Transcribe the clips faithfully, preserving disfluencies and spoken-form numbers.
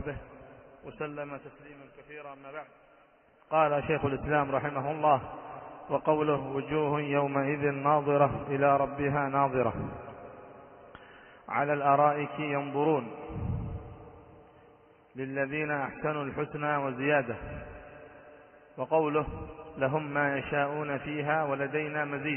وصحبه وسلم تسليما كثيرا. أما بعد، قال شيخ الإسلام رحمه الله: وقوله: وجوه يومئذ ناظرة إلى ربها ناظرة على الأرائك ينظرون للذين أحسنوا الحسنى وزيادة. وقوله: لهم ما يشاءون فيها ولدينا مزيد.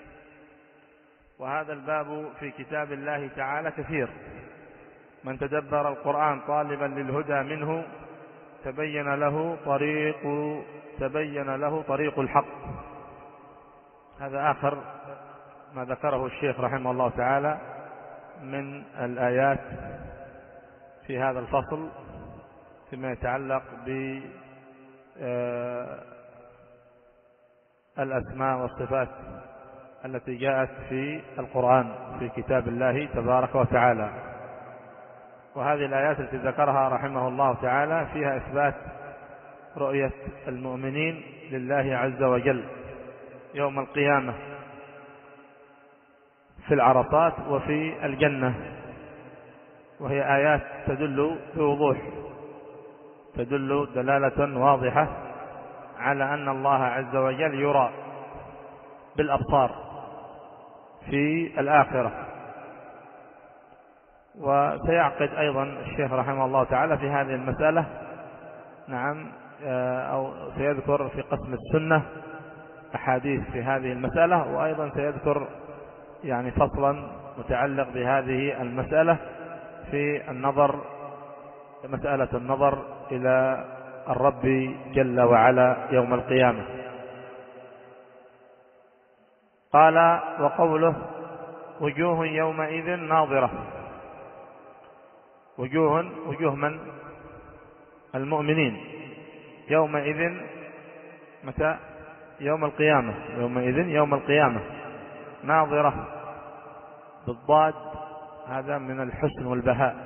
وهذا الباب في كتاب الله تعالى كثير، من تدبر القرآن طالبا للهدى منه تبين له طريق تبين له طريق الحق. هذا آخر ما ذكره الشيخ رحمه الله تعالى من الآيات في هذا الفصل فيما يتعلق بالأسماء والصفات التي جاءت في القرآن في كتاب الله تبارك وتعالى. وهذه الآيات التي ذكرها رحمه الله تعالى فيها إثبات رؤية المؤمنين لله عز وجل يوم القيامة في العرصات وفي الجنة، وهي آيات تدل بوضوح تدل دلالة واضحة على أن الله عز وجل يرى بالأبصار في الآخرة. وسيعقد أيضا الشيخ رحمه الله تعالى في هذه المسألة نعم أو سيذكر في قسم السنة أحاديث في هذه المسألة، وأيضا سيذكر يعني فصلا متعلق بهذه المسألة في النظر مسألة النظر إلى الرب جل وعلا يوم القيامة. قال: وقوله: وجوه يومئذ ناظرة. وجوه وجوه من؟ المؤمنين. يومئذ متى؟ يوم القيامة. يومئذ يوم القيامة. ناظرة بالضاد، هذا من الحسن والبهاء،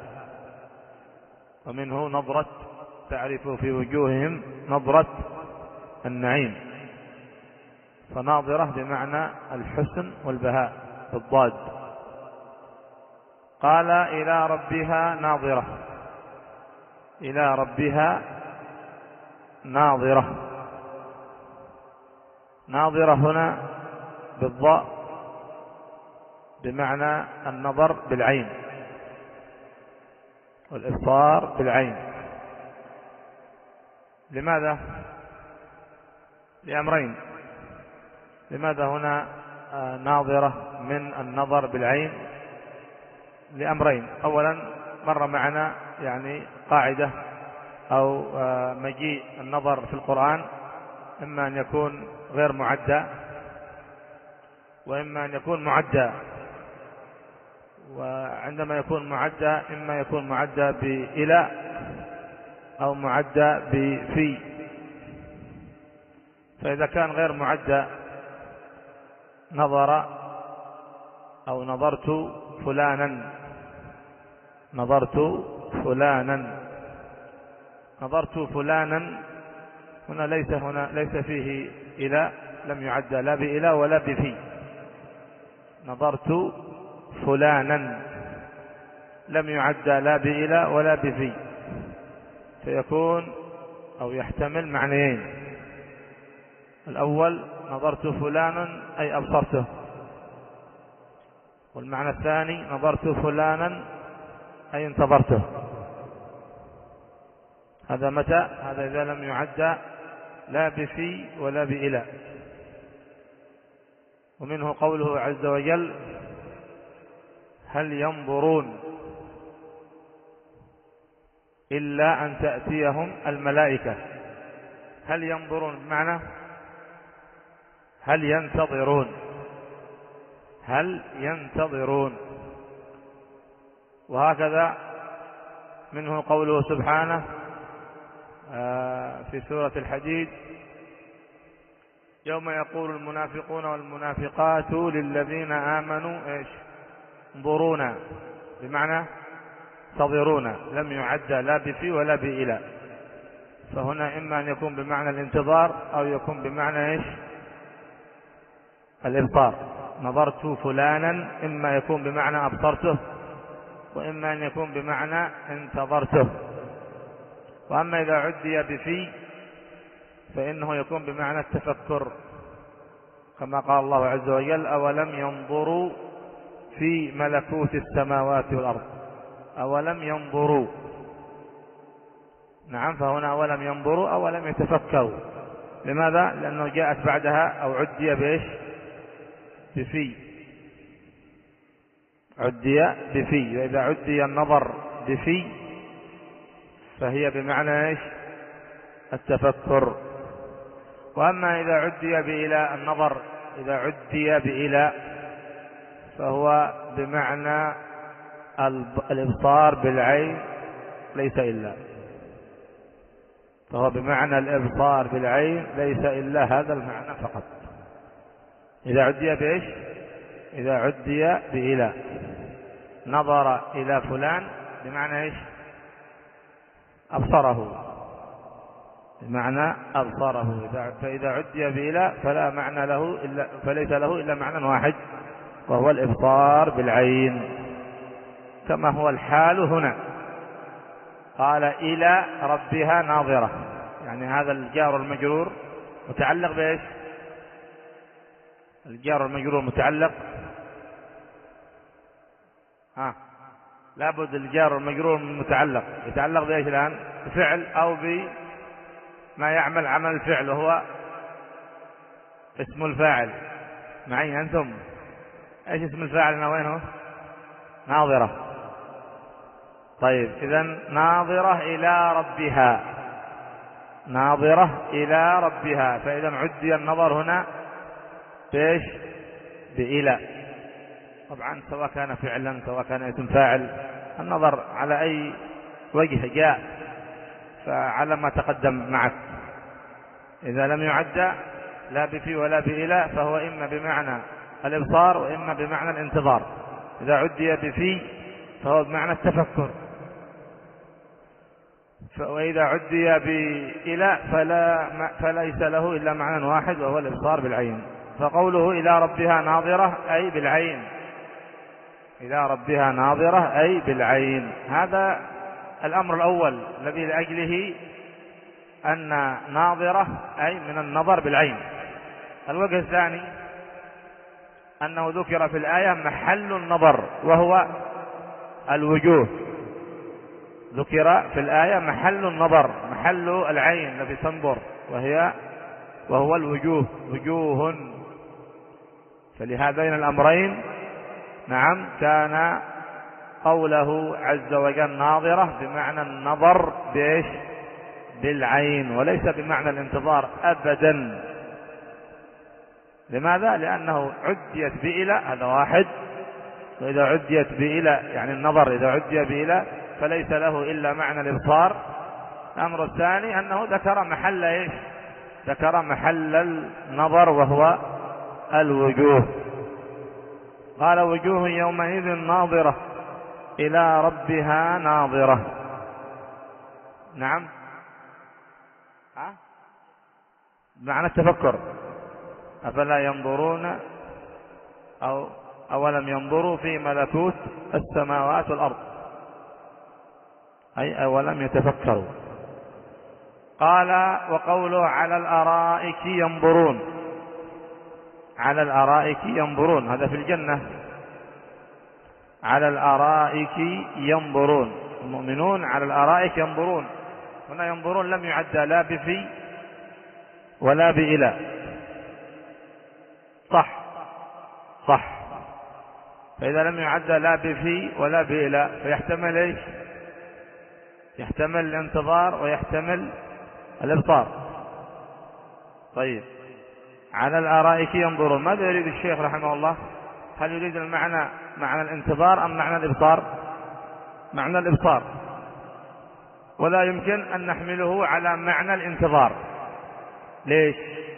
ومنه نظرة تعرف في وجوههم نظرة النعيم، فناظرة بمعنى الحسن والبهاء بالضاد. قال: إلى ربها ناظرة. إلى ربها ناظرة. ناظرة هنا بالضاء بمعنى النظر بالعين والإبصار بالعين. لماذا؟ لأمرين. لماذا هنا ناظرة من النظر بالعين؟ لأمرين. أولا، مر معنا يعني قاعدة أو مجيء النظر في القرآن إما أن يكون غير معدى وإما أن يكون معدى. وعندما يكون معدى إما يكون معدى بإلى أو معدى بفي. فإذا كان غير معدى نظر أو نظرت فلانا نظرت فلانا نظرت فلانا هنا ليس هنا ليس فيه إلى، لم يعدى لا بإلى ولا بفي. نظرت فلانا لم يعدى لا بإلى ولا بفي، فيكون أو يحتمل معنيين. الأول نظرت فلانا أي أبصرته، والمعنى الثاني نظرت فلانا أي انتظرته. هذا متى؟ هذا إذا لم يعدى لا بفي ولا بإلى. ومنه قوله عز وجل: هل ينظرون إلا أن تأتيهم الملائكة. هل ينظرون بمعنى هل ينتظرون هل ينتظرون. وهكذا منه قوله سبحانه في سورة الحديد: يوم يقول المنافقون والمنافقات للذين آمنوا إيش؟ انظرونا، بمعنى انتظرونا، لم يعدى لا بفي ولا بإلى. فهنا إما أن يكون بمعنى الانتظار أو يكون بمعنى إيش؟ الإبصار. نظرت فلانا إما يكون بمعنى أبصرته وإما أن يكون بمعنى انتظرته. وأما إذا عدي بفي فإنه يكون بمعنى التفكر، كما قال الله عز وجل: أولم ينظروا في ملكوت السماوات والأرض. أولم ينظروا، نعم، فهنا أولم ينظروا أولم يتفكروا. لماذا؟ لأنه جاءت بعدها أو عدي بإيش؟ بفي، عدي بفي. وإذا عدي النظر بفي فهي بمعنى إيش؟ التفكر. وأما إذا عدي بإلى النظر، إذا عدي بإلى فهو بمعنى الإبصار بالعين ليس إلا، فهو بمعنى الإبصار بالعين ليس إلا هذا المعنى فقط. إذا عدي بإيش؟ إذا عدي بإلى، نظر إلى فلان بمعنى إيش؟ أبصره، بمعنى أبصره. فإذا عدي بإلى فلا معنى له إلا، فليس له إلا معنى واحد وهو الإبصار بالعين، كما هو الحال هنا. قال: إلى ربها ناظرة، يعني هذا الجار المجرور متعلق بإيش؟ الجار المجرور متعلق ها لابد الجار المجرور متعلق يتعلق بإيش الآن؟ بفعل أو بما يعمل عمل الفعل، وهو اسم الفاعل. معي أنتم؟ إيش اسم الفاعل هنا؟ وينه؟ ناظرة. طيب، إذن ناظرة إلى ربها، ناظرة إلى ربها. فإذا عدي النظر هنا بإيش؟ بإلى. طبعا سواء كان فعلا سواء كان اسم فاعل، النظر على أي وجه جاء فعلى ما تقدم معك. إذا لم يعد لا بفي ولا بإلى فهو إما بمعنى الإبصار وإما بمعنى الانتظار. إذا عدي بفي فهو بمعنى التفكر، وإذا عدي بإلى فلا فليس له إلا معنى واحد وهو الإبصار بالعين. فقوله إلى ربها ناظرة أي بالعين، إلى ربها ناظرة أي بالعين. هذا الأمر الأول الذي لأجله أن ناظرة أي من النظر بالعين. الوجه الثاني أنه ذكر في الآية محل النظر وهو الوجوه، ذكر في الآية محل النظر، محل العين التي تنظر، وهي وهو الوجوه، وجوه. فلهذين الأمرين نعم كان قوله عز وجل ناظرة بمعنى النظر بإيش؟ بالعين، وليس بمعنى الانتظار أبدا. لماذا؟ لأنه عديت بإلى، هذا واحد. وإذا عديت بإلى يعني النظر إذا عدي بإلى فليس له إلا معنى الإبصار. الأمر الثاني أنه ذكر محل إيش؟ ذكر محل النظر وهو الوجوه. قال: وجوه يومئذ ناظرة إلى ربها ناظرة. نعم، ها؟ معنى التفكر. أفلا ينظرون أو أولم ينظروا في ملكوت السماوات والأرض، أي أولم يتفكروا. قال: وقوله على الأرائك ينظرون، على الأرائك ينظرون هذا في الجنة، على الأرائك ينظرون، المؤمنون على الأرائك ينظرون. هنا ينظرون لم يعدى لا بفي ولا بإلى، صح صح. فإذا لم يعدى لا بفي ولا بإلى فيحتمل إيش؟ يحتمل الانتظار ويحتمل الإبصار. طيب، على الأرائك ينظرون، ماذا يريد الشيخ رحمه الله؟ هل يريد المعنى معنى الانتظار أم معنى الإبصار؟ معنى الإبصار، ولا يمكن أن نحمله على معنى الانتظار. ليش؟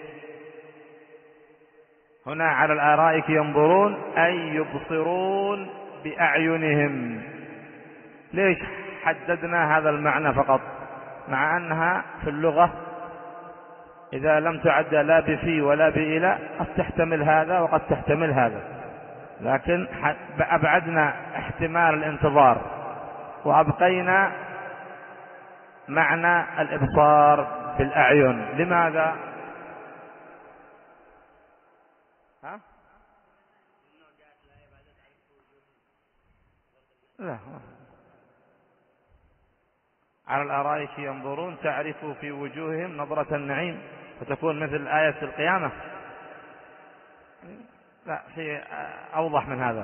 هنا على الأرائك ينظرون أي يبصرون بأعينهم. ليش حددنا هذا المعنى فقط، مع أنها في اللغة إذا لم تعد لا بفي ولا بإلى قد تحتمل هذا وقد تحتمل هذا، لكن أبعدنا احتمال الانتظار وأبقينا معنى الإبصار بالأعين. لماذا؟ ها؟ لا. على الأرائك ينظرون تعرف في وجوههم نظرة النعيم فتكون مثل آية القيامة. لا، شيء أوضح من هذا.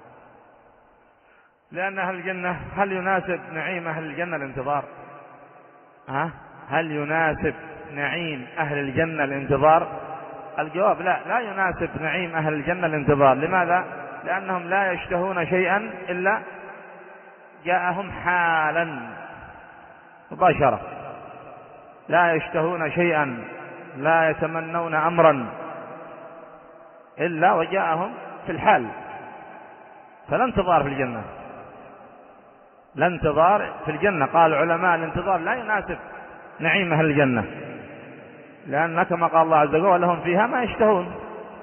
لأن أهل الجنة، هل يناسب نعيم أهل الجنة الانتظار؟ ها؟ هل يناسب نعيم أهل الجنة الانتظار؟ الجواب لا، لا يناسب نعيم أهل الجنة الانتظار. لماذا؟ لأنهم لا يشتهون شيئا إلا جاءهم حالا مباشرة، لا يشتهون شيئا، لا يتمنون أمرا إلا وجاءهم في الحال. فلا انتظار في الجنة، لا انتظار في الجنة. قال علماء الانتظار لا يناسب نعيم أهل الجنة، لأن كما قال الله عز وجل لهم فيها ما يشتهون.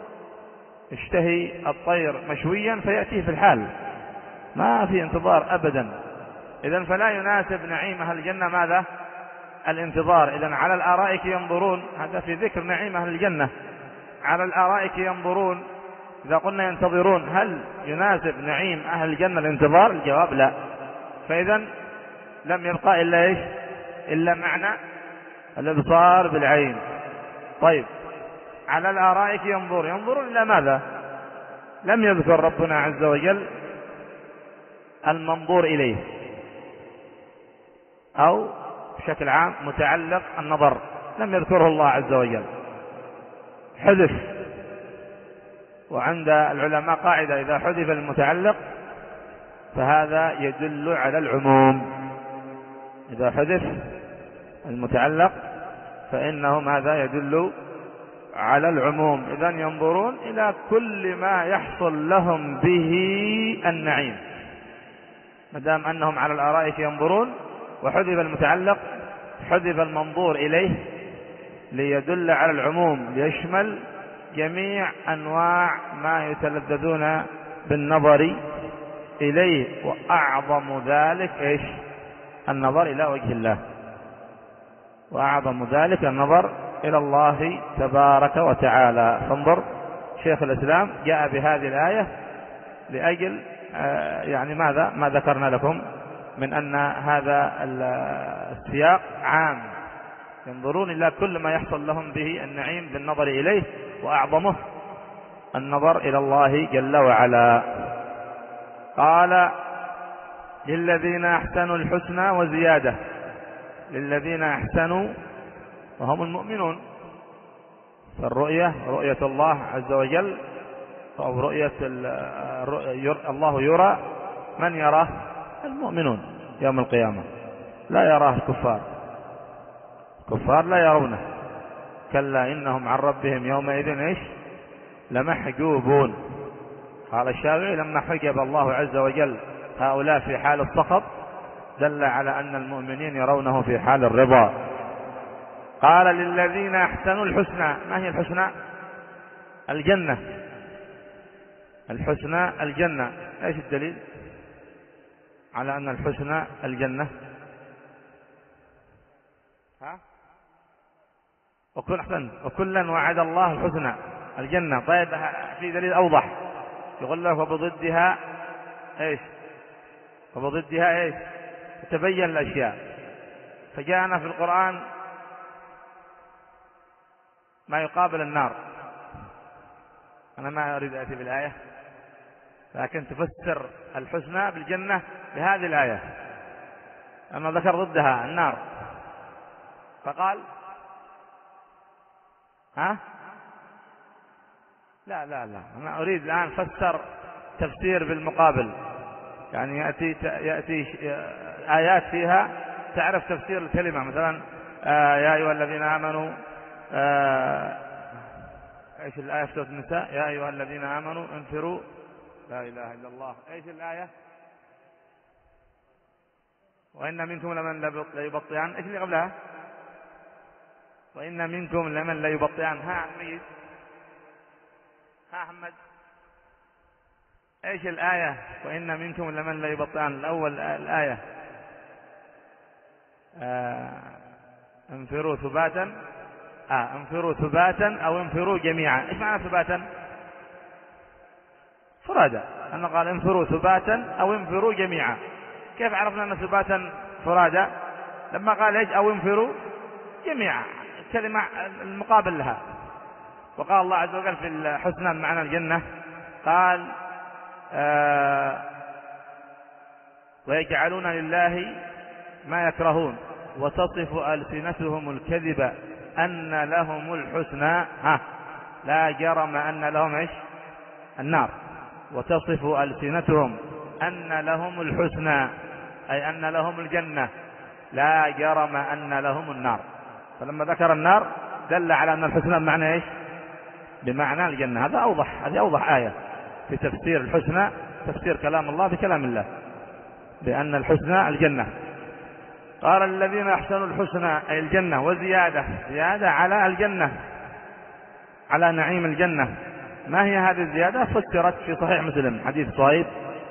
يشتهي الطير مشويا فيأتيه في الحال، ما في انتظار أبدا. إذن فلا يناسب نعيم أهل الجنة ماذا؟ الانتظار. إذن على الآرائك ينظرون، هذا في ذكر نعيم أهل الجنة. على الآرائك ينظرون، إذا قلنا ينتظرون هل يناسب نعيم أهل الجنة الانتظار؟ الجواب لا. فإذن لم يبقى إلا إيش؟ إلا معنى الإبصار بالعين. طيب، على الآرائك ينظر، ينظرون إلى ماذا؟ لم يذكر ربنا عز وجل المنظور إليه، أو بشكل عام متعلق النظر لم يذكره الله عز وجل، حذف. وعند العلماء قاعدة: إذا حذف المتعلق فهذا يدل على العموم. إذا حذف المتعلق فإنه ماذا؟ يدل على العموم. إذن ينظرون إلى كل ما يحصل لهم به النعيم، ما دام أنهم على الآرائك ينظرون وحذف المتعلق حذف المنظور إليه ليدل على العموم، ليشمل جميع أنواع ما يتلذذون بالنظر إليه. وأعظم ذلك إيش؟ النظر إلى وجه الله، وأعظم ذلك النظر إلى الله تبارك وتعالى. فانظر، شيخ الإسلام جاء بهذه الآية لأجل يعني ماذا؟ ما ذكرنا لكم من أن هذا السياق عام، ينظرون إلى كل ما يحصل لهم به النعيم بالنظر إليه، وأعظمه النظر إلى الله جل وعلا. قال: للذين أحسنوا الحسنى وزيادة. للذين أحسنوا وهم المؤمنون، فالرؤية رؤية الله عز وجل، أو رؤية الله يرى، من يراه؟ المؤمنون يوم القيامة، لا يراه الكفار. الكفار لا يرونه، كلا إنهم عن ربهم يومئذ إيش؟ لمحجوبون. قال الشافعي: لما حجب الله عز وجل هؤلاء في حال السخط دل على أن المؤمنين يرونه في حال الرضا. قال: للذين أحسنوا الحسنى. ما هي الحسنى؟ الجنة. الحسنى الجنة. ايش الدليل على أن الحسنى الجنة؟ ها؟ وكل أحسن وكلا وعد الله الحسنى الجنة. طيب، في دليل أوضح يقول له: وبضدها ايش؟ وبضدها ايش؟ تتبين الأشياء. فجاءنا في القرآن ما يقابل النار. أنا ما أريد أتي بالآية، لكن تفسر الحسنى بالجنة بهذه الآية، أما ذكر ضدها النار فقال: ها؟ لا لا لا، أنا أريد الآن فسر تفسير بالمقابل، يعني يأتي يأتي آيات فيها تعرف تفسير الكلمة. مثلا آه يا أيها الذين آمنوا، آه ايش الآية في سورة النساء؟ يا أيها الذين آمنوا انفروا، لا إله إلا الله. ايش الآية؟ وإن منكم لمن ليبطئن. ايش اللي قبلها؟ وإن منكم لمن ليبطئن. ها عميد، ها أحمد، ايش الآية؟ وإن منكم لمن ليبطئن. الأول الآية آه انفروا ثباتا آه انفروا ثباتا أو انفروا جميعا. إيش معنى ثباتا؟ فرادا. أنه قال انفروا ثباتا أو انفروا جميعا. كيف عرفنا أن ثباتا فرادا؟ لما قال إيش أو انفروا جميعا، كلمة المقابل لها. وقال الله عز وجل في الحسنى معنى الجنة قال آه ويجعلون لله ما يكرهون وتصف ألسنتهم الكذب أن لهم الحسنى ها لا جرم أن لهم إيش النار. وتصف ألسنتهم أن لهم الحسنى أي أن لهم الجنة لا جرم أن لهم النار. فلما ذكر النار دل على أن الحسنى بمعنى إيش؟ بمعنى الجنة. هذا أوضح، هذه أوضح آية في تفسير الحسنى، تفسير كلام الله بكلام الله بأن الحسنى الجنة. قال الذين أحسنوا الحسنى أي الجنة وزيادة، زيادة على الجنة، على نعيم الجنة. ما هي هذه الزيادة؟ فسرت في صحيح مسلم حديث صهيب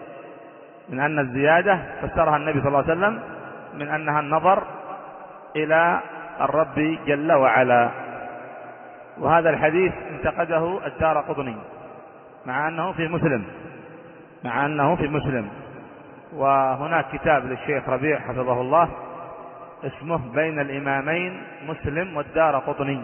من أن الزيادة فسرها النبي صلى الله عليه وسلم من أنها النظر إلى الرب جل وعلا. وهذا الحديث انتقده الدارقطني مع أنه في مسلم مع أنه في مسلم وهناك كتاب للشيخ ربيع حفظه الله اسمه بين الإمامين مسلم والدارقطني،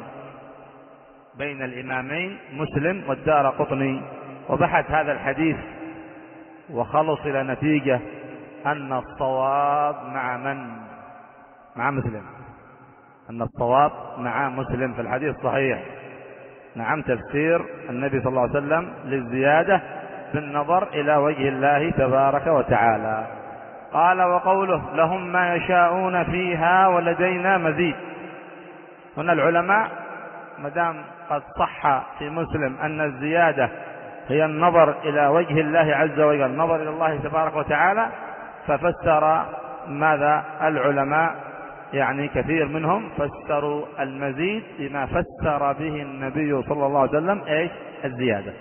بين الإمامين مسلم والدارقطني، وبحث هذا الحديث وخلص إلى نتيجة أن الصواب مع من؟ مع مسلم، أن الصواب مع مسلم في الحديث الصحيح. نعم، تفسير النبي صلى الله عليه وسلم للزيادة بالنظر إلى وجه الله تبارك وتعالى. قال وقوله لهم ما يشاءون فيها ولدينا مزيد. هنا العلماء مدام قد صح في مسلم أن الزيادة هي النظر إلى وجه الله عز وجل، النظر إلى الله تبارك وتعالى، ففسر ماذا العلماء؟ يعني كثير منهم فسروا المزيد بما فسر به النبي صلى الله عليه وسلم ايش؟ الزيادة.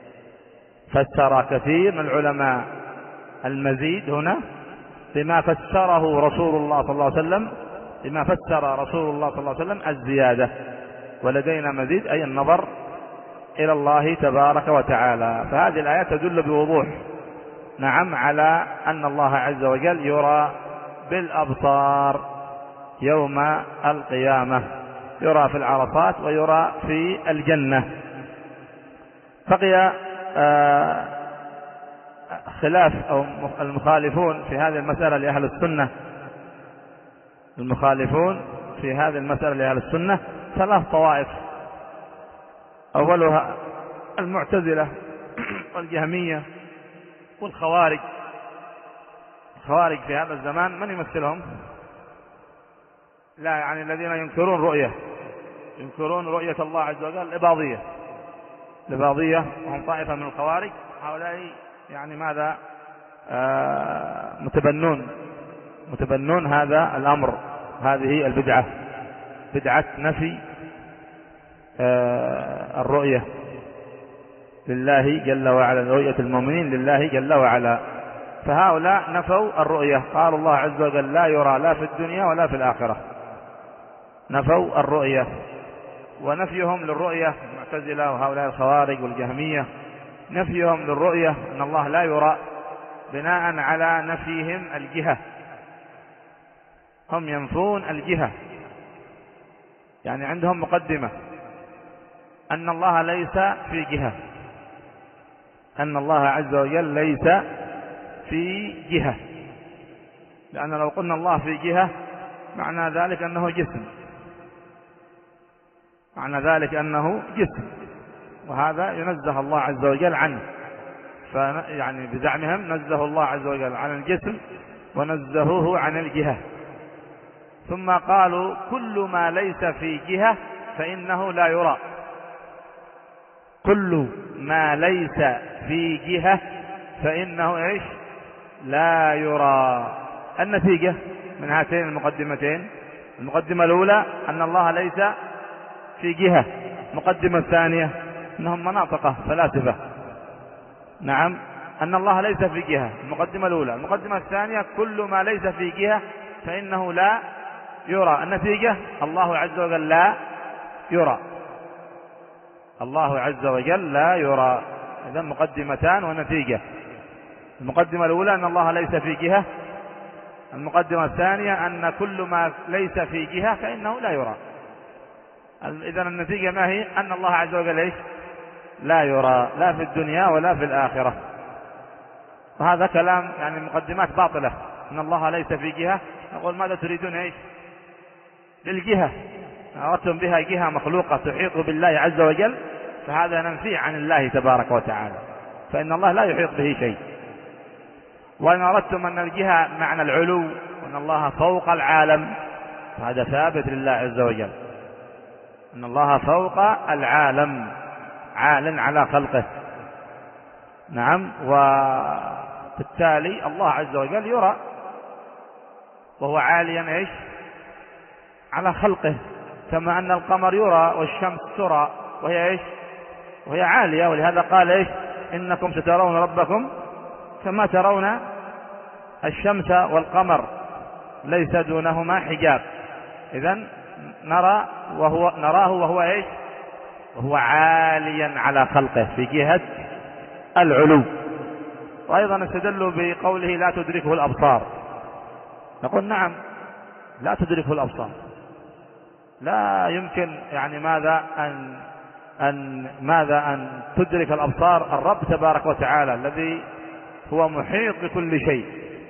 فسر كثير من العلماء المزيد هنا بما فسره رسول الله صلى الله عليه وسلم، بما فسر رسول الله صلى الله عليه وسلم الزيادة. ولدينا مزيد أي النظر إلى الله تبارك وتعالى. فهذه الآيات تدل بوضوح نعم على أن الله عز وجل يرى بالأبصار يوم القيامة، يرى في العرصات ويرى في الجنة. بقي آه خلاف أو المخالفون في هذه المسألة لأهل السنة، المخالفون في هذه المسألة لأهل السنة ثلاث طوائف. أولها المعتزلة والجهمية والخوارج. الخوارج في هذا الزمان من يمثلهم؟ لا يعني الذين ينكرون رؤية، ينكرون رؤية الله عز وجل، الإباضية. الإباضية وهم طائفة من الخوارج، هؤلاء يعني ماذا؟ آه متبنون متبنون هذا الأمر، هذه البدعة، بدعة نفي آه الرؤية لله جل وعلا، رؤية المؤمنين لله جل وعلا. فهؤلاء نفوا الرؤية، قال الله عز وجل لا يرى لا في الدنيا ولا في الآخرة، نفوا الرؤية. ونفيهم للرؤية المعتزلة وهؤلاء الخوارج والجهمية، نفيهم للرؤية أن الله لا يرى بناء على نفيهم الجهة، هم ينفون الجهة، يعني عندهم مقدمة أن الله ليس في جهة، أن الله عز وجل ليس في جهة، لأن لو قلنا الله في جهة معنى ذلك أنه جسم، معنى ذلك أنه جسم، وهذا ينزه الله عز وجل عنه. فيعني بزعمهم نزه الله عز وجل عن الجسم ونزهوه عن الجهة. ثم قالوا كل ما ليس في جهة فإنه لا يرى، كل ما ليس في جهة فإنه إيش؟ لا يرى. النتيجة من هاتين المقدمتين، المقدمة الأولى أن الله ليس في جهة، المقدمة الثانية أنهم مناطقة فلاسفة، نعم، أن الله ليس في جهة، المقدمة الأولى. المقدمة الثانية كل ما ليس في جهة فإنه لا يرى. النتيجة الله عز وجل لا يرى، الله عز وجل لا يرى. إذا مقدمتان ونتيجة. المقدمة الأولى أن الله ليس في جهة، المقدمة الثانية أن كل ما ليس في جهة فإنه لا يرى. إذا النتيجة ما هي؟ أن الله عز وجل إيش؟ لا يرى، لا في الدنيا ولا في الآخرة. وهذا كلام يعني مقدمات باطلة، أن الله ليس في جهة. نقول ماذا تريدون إيش؟ للجهة، أردتم بها جهة مخلوقة تحيط بالله عز وجل، فهذا ننفي عن الله تبارك وتعالى، فإن الله لا يحيط به شيء. وإن أردتم أن الجهة معنى العلو وأن الله فوق العالم، فهذا ثابت لله عز وجل، أن الله فوق العالم عال على خلقه. نعم. وبالتالي الله عز وجل يرى وهو عاليا إيش؟ على خلقه، كما أن القمر يرى والشمس ترى وهي إيش؟ وهي عالية. ولهذا قال إيش؟ إنكم سترون ربكم كما ترون الشمس والقمر ليس دونهما حجاب. إذن نرى وهو نراه وهو إيش؟ وهو عاليا على خلقه في جهة العلو. وأيضا استدلوا بقوله لا تدركه الأبصار. نقول نعم، لا تدركه الأبصار، لا يمكن يعني ماذا أن أن ماذا أن تدرك الأبصار الرب تبارك وتعالى الذي هو محيط بكل شيء.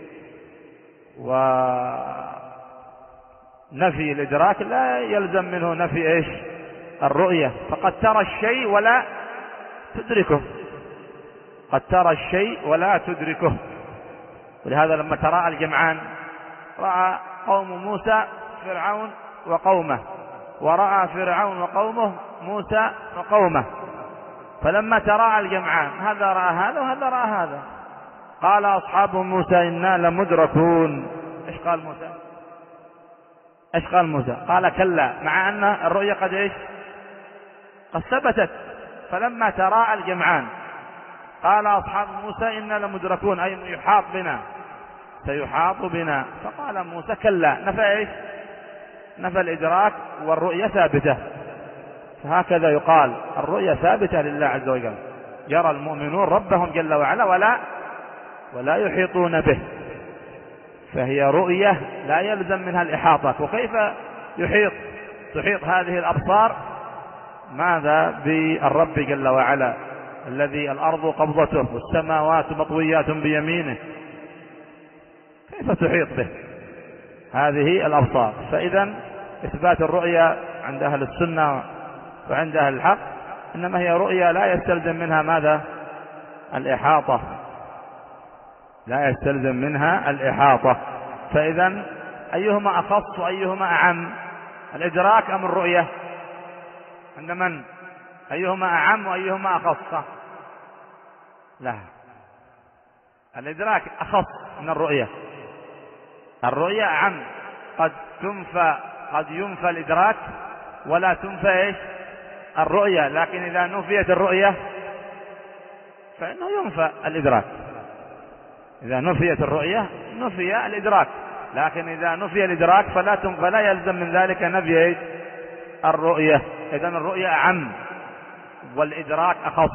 ونفي الإدراك لا يلزم منه نفي إيش؟ الرؤية. فقد ترى الشيء ولا تدركه، قد ترى الشيء ولا تدركه. ولهذا لما تراءى الجمعان رأى قوم موسى فرعون وقومه، ورأى فرعون وقومه موسى وقومه. فلما تراءى الجمعان هذا رأى هذا وهذا رأى هذا، قال أصحاب موسى إنا لمدركون. إيش قال موسى؟ إيش قال موسى؟ قال كلا، مع أن الرؤية قد إيش؟ قد ثبتت. فلما تراءى الجمعان قال أصحاب موسى إنا لمدركون، أي يحاط بنا، سيحاط بنا. فقال موسى كلا، نفى إيش؟ نفى الإدراك والرؤية ثابتة. فهكذا يقال الرؤية ثابتة لله عز وجل، يرى المؤمنون ربهم جل وعلا ولا ولا يحيطون به، فهي رؤية لا يلزم منها الإحاطة. وكيف يحيط تحيط هذه الأبصار ماذا بالرب جل وعلا الذي الأرض قبضته والسماوات مطويات بيمينه، كيف تحيط به هذه الأبصار؟ فإذا إثبات الرؤية عند أهل السنة وعند أهل الحق إنما هي رؤية لا يستلزم منها ماذا؟ الإحاطة، لا يستلزم منها الإحاطة. فإذا أيهما أخص وأيهما أعم؟ الإدراك أم الرؤية؟ عند من؟ أيهما أعم وأيهما أخص؟ لا، الإدراك أخص من الرؤية. الرؤية أعم، قد تنفى قد ينفى الإدراك ولا تنفى إيش؟ الرؤية. لكن إذا نفيت الرؤية فإنه ينفى الإدراك. إذا نفيت الرؤية نفي الإدراك، لكن إذا نفي الإدراك فلا تنفى، لا يلزم من ذلك نفي إيش؟ الرؤية. إذن الرؤية أعم والإدراك أخص.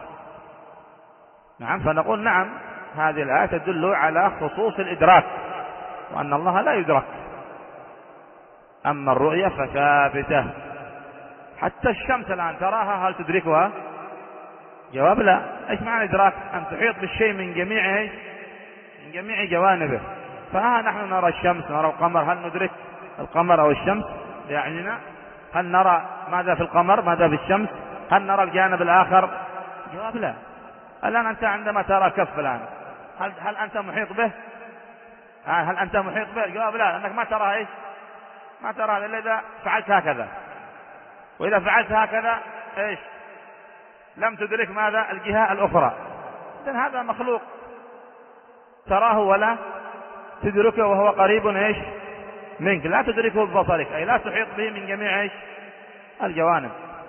نعم. فنقول نعم، هذه الآية تدل على خصوص الإدراك وأن الله لا يدرك. أما الرؤية فثابتة. حتى الشمس الآن تراها، هل تدركها؟ جواب لا. إيش معنى إدراك؟ أن تحيط بالشيء من جميع إيش؟ من جميع جوانبه. فها نحن نرى الشمس، نرى القمر، هل ندرك القمر أو الشمس بأعيننا؟ هل نرى ماذا في القمر ماذا في الشمس؟ هل نرى الجانب الآخر؟ جواب لا. الآن أنت عندما ترى كف الآن هل, هل أنت محيط به؟ هل أنت محيط به؟ جواب لا، أنك ما ترى إيش؟ ما ترى إلا إذا فعلت هكذا، وإذا فعلت هكذا إيش؟ لم تدرك ماذا؟ الجهة الأخرى. إذن هذا مخلوق تراه ولا تدركه وهو قريب إيش؟ منك، لا تدركه ببصرك، أي لا تحيط به من جميع إيش؟ الجوانب.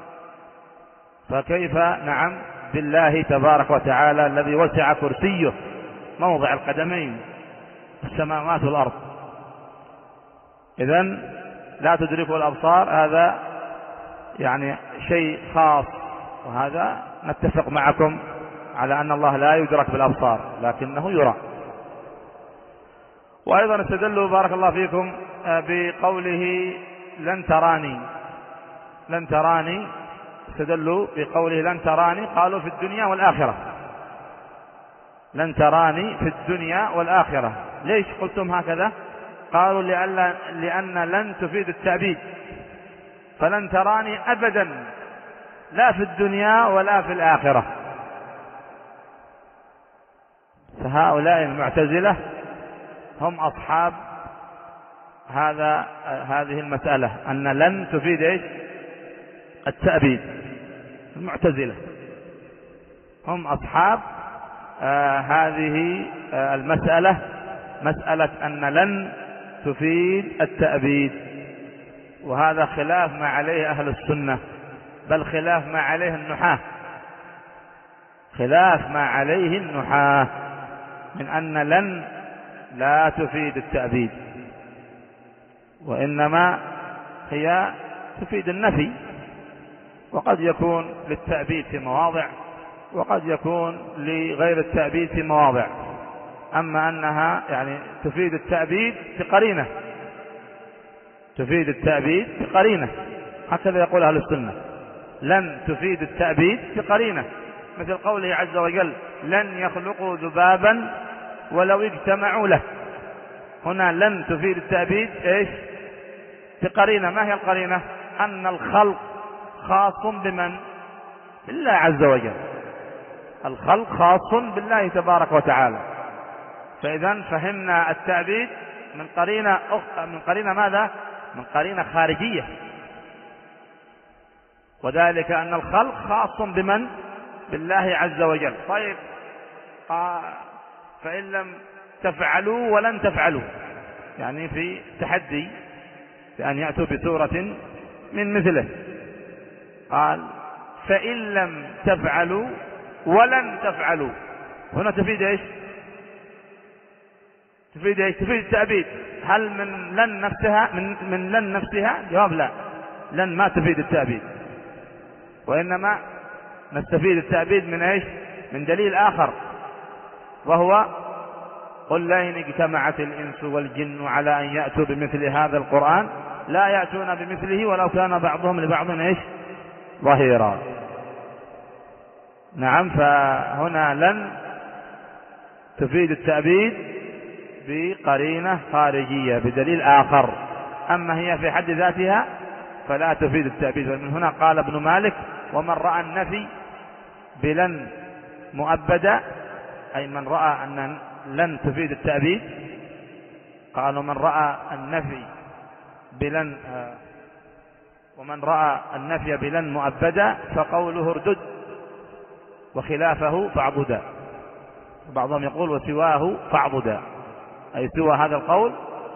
فكيف نعم بالله تبارك وتعالى الذي وسع كرسيه موضع القدمين السماوات والأرض. إذن لا تدركه الأبصار هذا يعني شيء خاص، وهذا نتفق معكم على أن الله لا يدرك بالأبصار لكنه يرى. وأيضا استدلوا بارك الله فيكم بقوله لن تراني، لن تراني، استدلوا بقوله لن تراني، قالوا في الدنيا والآخرة، لن تراني في الدنيا والآخرة. ليش قلتم هكذا؟ قالوا لأن, لأن لن تفيد التأبيد، فلن تراني أبدا لا في الدنيا ولا في الآخرة. فهؤلاء المعتزلة هم أصحاب هذا هذه المسألة، أن لن تفيد إيش؟ التأبيد. المعتزلة هم أصحاب آه هذه آه المسألة، مسألة أن لن تفيد التأبيد، وهذا خلاف ما عليه أهل السنة، بل خلاف ما عليه النحاة، خلاف ما عليه النحاة من أن لن لا تفيد التأبيد، وإنما هي تفيد النفي، وقد يكون للتأبيد في مواضع وقد يكون لغير التأبيد في مواضع. أما أنها يعني تفيد التأبيد بقرينة، تفيد التأبيد بقرينة، هكذا يقول أهل السنة، لن تفيد التأبيد بقرينة، مثل قوله عز وجل لن يخلقوا ذبابا ولو اجتمعوا له. هنا لن تفيد التأبيد ايش؟ بقرينة. ما هي القرينة؟ أن الخلق خاص بمن؟ بالله عز وجل، الخلق خاص بالله تبارك وتعالى. فإذا فهمنا التأبيد من قرينة أخ... من قرينة ماذا؟ من قرينة خارجية، وذلك أن الخلق خاص بمن؟ بالله عز وجل. طيب آه فإن لم تفعلوا ولن تفعلوا، يعني في تحدي بأن يأتوا بسورة من مثله، قال فإن لم تفعلوا ولن تفعلوا، هنا تفيد ايش؟ تفيد ايش؟ تفيد التأبيد. هل من لن نفسها من, من لن نفسها؟ جواب لا، لن ما تفيد التأبيد، وإنما نستفيد التأبيد من ايش؟ من دليل آخر، وهو قل لئن اجتمعت الإنس والجن على أن يأتوا بمثل هذا القرآن لا يأتون بمثله ولو كان بعضهم لبعض ايش؟ ظهيرا. نعم، فهنا لن تفيد التأبيد بقرينة خارجية بدليل آخر، أما هي في حد ذاتها فلا تفيد التأبيد. ومن هنا قال ابن مالك ومن رأى النفي بلن مؤبدا، أي من رأى أن لن تفيد التأبيد، قالوا من رأى النفي بلن ومن رأى النفي بلن مؤبدا فقوله اردد وخلافه فاعبدا. بعضهم يقول وسواه فاعبدا، أي سوى هذا القول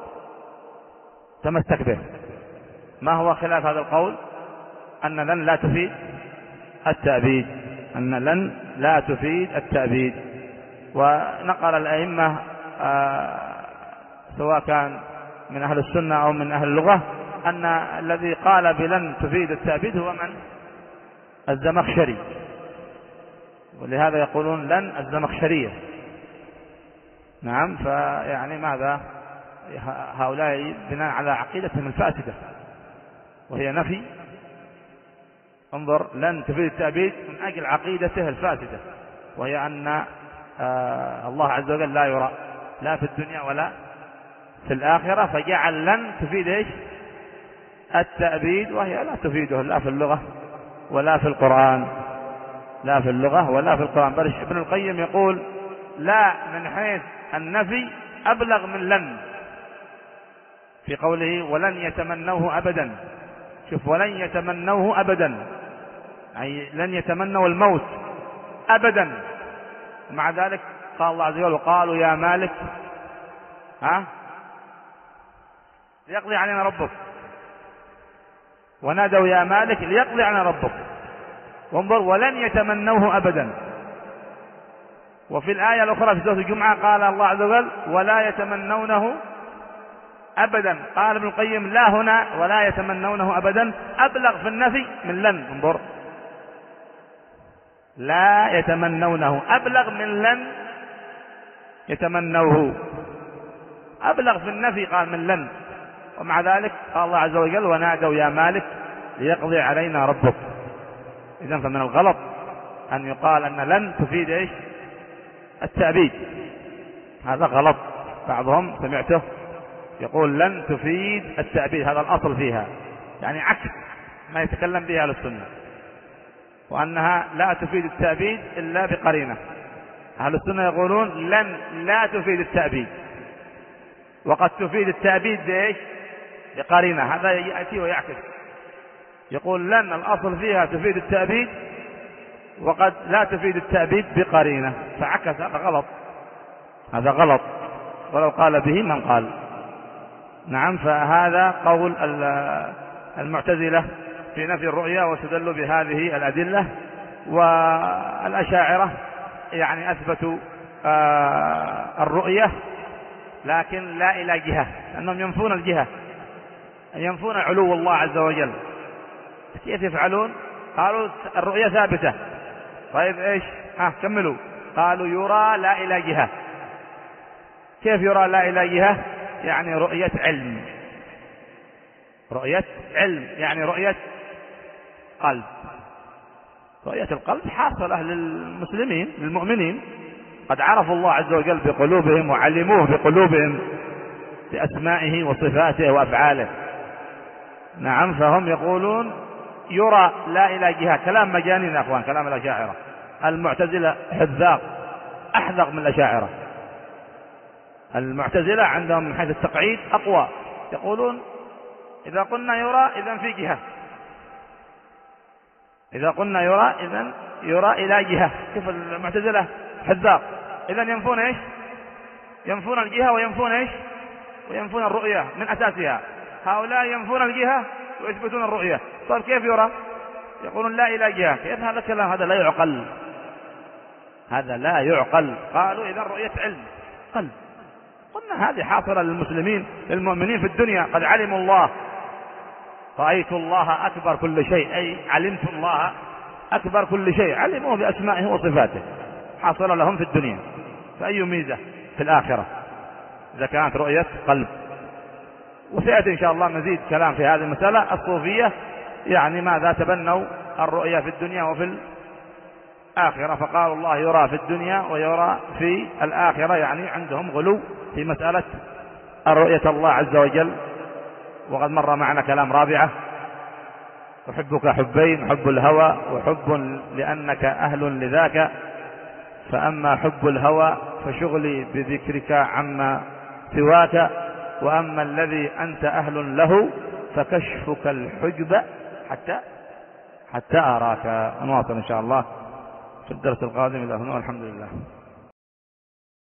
تمسك به. ما هو خلاف هذا القول؟ أن لن لا تفيد التأبيد، أن لن لا تفيد التأبيد. ونقل الأئمة آه سواء كان من أهل السنة أو من أهل اللغة أن الذي قال بلن تفيد التأبيد هو من؟ الزمخشري، ولهذا يقولون لن الزمخشرية. نعم، فيعني ماذا؟ هؤلاء بناء على عقيدتهم الفاسدة وهي نفي. انظر، لن تفيد التأبيد من أجل عقيدته الفاسدة، وهي أن آه الله عز وجل لا يرى لا في الدنيا ولا في الآخرة، فجعل لن تفيد ايش؟ التأبيد، وهي لا تفيده لا في اللغة ولا في القرآن، لا في اللغة ولا في القرآن. بل ابن القيم يقول لا من حيث النفي أبلغ من لن، في قوله ولن يتمنوه أبدا. شوف، ولن يتمنوه أبدا، أي لن يتمنوا الموت أبدا. مع ذلك قال الله عز وجل وقالوا يا مالك ها ليقضي علينا ربك، ونادوا يا مالك ليقضي علينا ربك. وانظر، ولن يتمنوه أبدا. وفي الآية الأخرى في سورة الجمعة قال الله عز وجل ولا يتمنونه أبدا. قال ابن القيم لا هنا ولا يتمنونه أبدا أبلغ في النفي من لن. انظر، لا يتمنونه أبلغ من لن يتمنوه، أبلغ في النفي قال من لن. ومع ذلك قال الله عز وجل ونادوا يا مالك ليقضي علينا ربك. إذن فمن الغلط أن يقال أن لن تفيد إيش؟ التأبيد، هذا غلط. بعضهم سمعته يقول لن تفيد التأبيد، هذا الأصل فيها، يعني عكس ما يتكلم به أهل السنة، وأنها لا تفيد التأبيد إلا بقرينة. أهل السنة يقولون لن لا تفيد التأبيد، وقد تفيد التأبيد بإيش؟ بقرينة. هذا يأتي ويعكس، يقول لن الأصل فيها تفيد التأبيد وقد لا تفيد التأبيد بقرينة، فعكس. هذا غلط، هذا غلط، ولو قال به من قال. نعم، فهذا قول المعتزلة في نفي الرؤيا، واستدلوا بهذه الأدلة. والأشاعرة يعني أثبتوا الرؤية لكن لا إلى جهة، لأنهم ينفون الجهة، ينفون علو الله عز وجل. كيف يفعلون؟ قالوا الرؤية ثابتة. طيب إيش؟ ها كملوا. قالوا يرى لا إلى جهة. كيف يرى لا إلى جهة؟ يعني رؤية علم، رؤية علم يعني رؤية قلب. رؤية القلب حاصلة للمسلمين للمؤمنين، قد عرفوا الله عز وجل بقلوبهم وعلموه بقلوبهم بأسمائه وصفاته وأفعاله. نعم، فهم يقولون يرى لا إلى جهة. كلام مجانين يا أخوان، كلام الأشاعرة. المعتزلة حذاق أحذق من الأشاعرة. المعتزلة عندهم من حيث التقعيد أقوى، يقولون إذا قلنا يرى إذن في جهة، إذا قلنا يرى إذن يرى إلى جهة. كيف المعتزلة حذاق، إذن ينفون إيش؟ ينفون الجهة وينفون إيش؟ وينفون الرؤية من أساسها. هؤلاء ينفون الجهة ويثبتون الرؤية. طيب كيف يرى؟ يقولون لا إلى جهة. كيف هذا الكلام؟ هذا لا يعقل، هذا لا يعقل. قالوا إذن رؤية علم قلب. قلنا هذه حاصلة للمسلمين للمؤمنين في الدنيا، قد علموا الله. رأيت الله أكبر كل شيء، أي علمت الله أكبر كل شيء، علموه بأسمائه وصفاته، حاصل لهم في الدنيا. فأي ميزة في الآخرة إذا كانت رؤية قلب؟ وسيأتي إن شاء الله مزيد كلام في هذه المسألة. الصوفية يعني ماذا؟ تبنوا الرؤية في الدنيا وفي الآخرة، فقالوا الله يرى في الدنيا ويرى في الآخرة، يعني عندهم غلو في مسألة الرؤية الله عز وجل. وقد مر معنا كلام رابعة: أحبك حبين، حب الهوى وحب لأنك أهل لذاك، فأما حب الهوى فشغلي بذكرك عما سواك، وأما الذي أنت أهل له فكشفك الحجب حتى حتى أراك. نواصل إن شاء الله في الدرس القادم. إلى هنا والحمد لله.